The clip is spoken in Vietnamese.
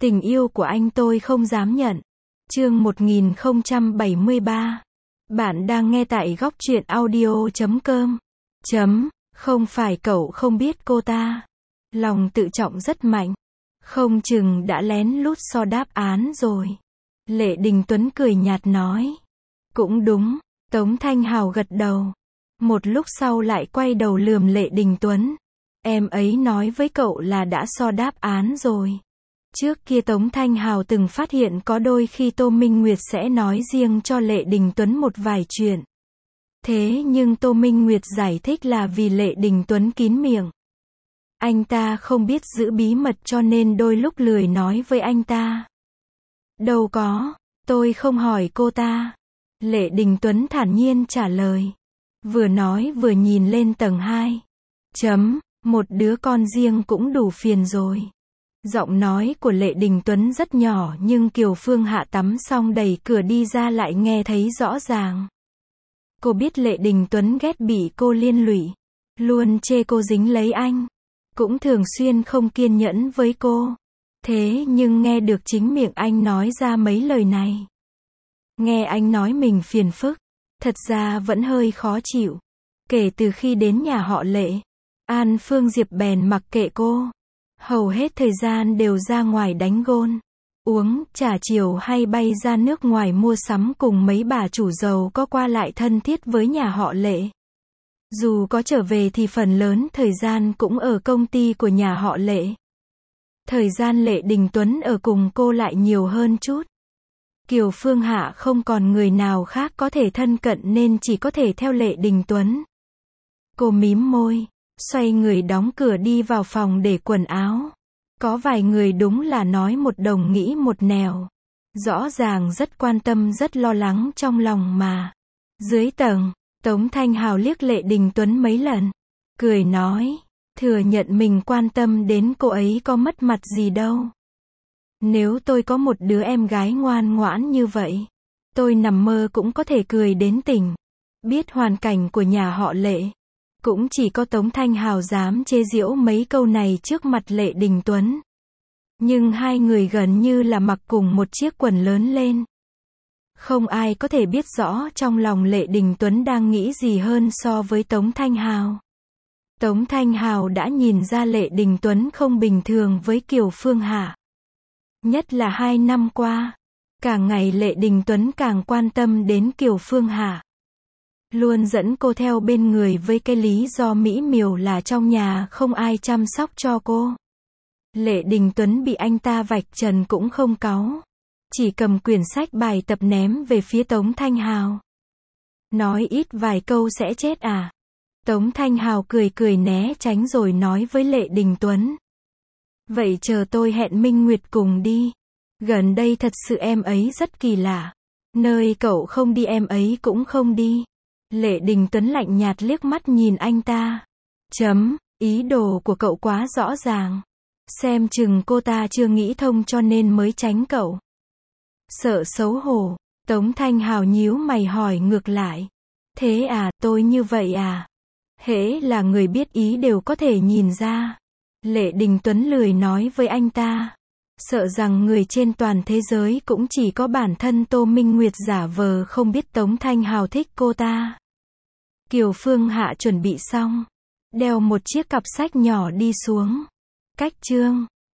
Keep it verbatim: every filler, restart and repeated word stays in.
Tình yêu của anh tôi không dám nhận. Chương một nghìn không trăm bảy mươi ba. Bạn đang nghe tại góc truyện audio chấm com. Chấm, không phải cậu không biết cô ta. Lòng tự trọng rất mạnh. Không chừng đã lén lút so đáp án rồi. Lệ Đình Tuấn cười nhạt nói. Cũng đúng, Tống Thanh Hào gật đầu. Một lúc sau lại quay đầu lườm Lệ Đình Tuấn. Em ấy nói với cậu là đã so đáp án rồi. Trước kia Tống Thanh Hào từng phát hiện có đôi khi Tô Minh Nguyệt sẽ nói riêng cho Lệ Đình Tuấn một vài chuyện. Thế nhưng Tô Minh Nguyệt giải thích là vì Lệ Đình Tuấn kín miệng. Anh ta không biết giữ bí mật cho nên đôi lúc lười nói với anh ta. Đâu có, tôi không hỏi cô ta. Lệ Đình Tuấn thản nhiên trả lời. Vừa nói vừa nhìn lên tầng hai. Chấm, một đứa con riêng cũng đủ phiền rồi. Giọng nói của Lệ Đình Tuấn rất nhỏ nhưng Kiều Phương Hạ tắm xong đẩy cửa đi ra lại nghe thấy rõ ràng. Cô biết Lệ Đình Tuấn ghét bị cô liên lụy. Luôn chê cô dính lấy anh. Cũng thường xuyên không kiên nhẫn với cô. Thế nhưng nghe được chính miệng anh nói ra mấy lời này. Nghe anh nói mình phiền phức. Thật ra vẫn hơi khó chịu. Kể từ khi đến nhà họ Lệ, An Phương Diệp bèn mặc kệ cô. Hầu hết thời gian đều ra ngoài đánh gôn, uống trà chiều hay bay ra nước ngoài mua sắm cùng mấy bà chủ giàu có qua lại thân thiết với nhà họ Lệ. Dù có trở về thì phần lớn thời gian cũng ở công ty của nhà họ Lệ. Thời gian Lệ Đình Tuấn ở cùng cô lại nhiều hơn chút. Kiều Phương Hạ không còn người nào khác có thể thân cận nên chỉ có thể theo Lệ Đình Tuấn. Cô mím môi, xoay người đóng cửa đi vào phòng để quần áo. Có vài người đúng là nói một đồng nghĩ một nẻo. Rõ ràng rất quan tâm rất lo lắng trong lòng mà. Dưới tầng, Tống Thanh Hào liếc Lệ Đình Tuấn mấy lần. Cười nói, thừa nhận mình quan tâm đến cô ấy có mất mặt gì đâu. Nếu tôi có một đứa em gái ngoan ngoãn như vậy, tôi nằm mơ cũng có thể cười đến tỉnh. Biết hoàn cảnh của nhà họ Lệ. Cũng chỉ có Tống Thanh Hào dám chê giễu mấy câu này trước mặt Lệ Đình Tuấn. Nhưng hai người gần như là mặc cùng một chiếc quần lớn lên. Không ai có thể biết rõ trong lòng Lệ Đình Tuấn đang nghĩ gì hơn so với Tống Thanh Hào. Tống Thanh Hào đã nhìn ra Lệ Đình Tuấn không bình thường với Kiều Phương Hạ. Nhất là hai năm qua, càng ngày Lệ Đình Tuấn càng quan tâm đến Kiều Phương Hạ. Luôn dẫn cô theo bên người với cái lý do mỹ miều là trong nhà không ai chăm sóc cho cô. Lệ Đình Tuấn bị anh ta vạch trần cũng không cáu. Chỉ cầm quyển sách bài tập ném về phía Tống Thanh Hào. Nói ít vài câu sẽ chết à? Tống Thanh Hào cười cười né tránh rồi nói với Lệ Đình Tuấn. Vậy chờ tôi hẹn Minh Nguyệt cùng đi. Gần đây thật sự em ấy rất kỳ lạ. Nơi cậu không đi em ấy cũng không đi. Lệ Đình Tuấn lạnh nhạt liếc mắt nhìn anh ta. Chấm, ý đồ của cậu quá rõ ràng. Xem chừng cô ta chưa nghĩ thông cho nên mới tránh cậu. Sợ xấu hổ, Tống Thanh Hào nhíu mày hỏi ngược lại. Thế à, tôi như vậy à? Hễ là người biết ý đều có thể nhìn ra. Lệ Đình Tuấn lười nói với anh ta. Sợ rằng người trên toàn thế giới cũng chỉ có bản thân Tô Minh Nguyệt giả vờ không biết Tống Thanh Hào thích cô ta. Kiều Phương Hạ chuẩn bị xong. Đeo một chiếc cặp sách nhỏ đi xuống. Cách chương.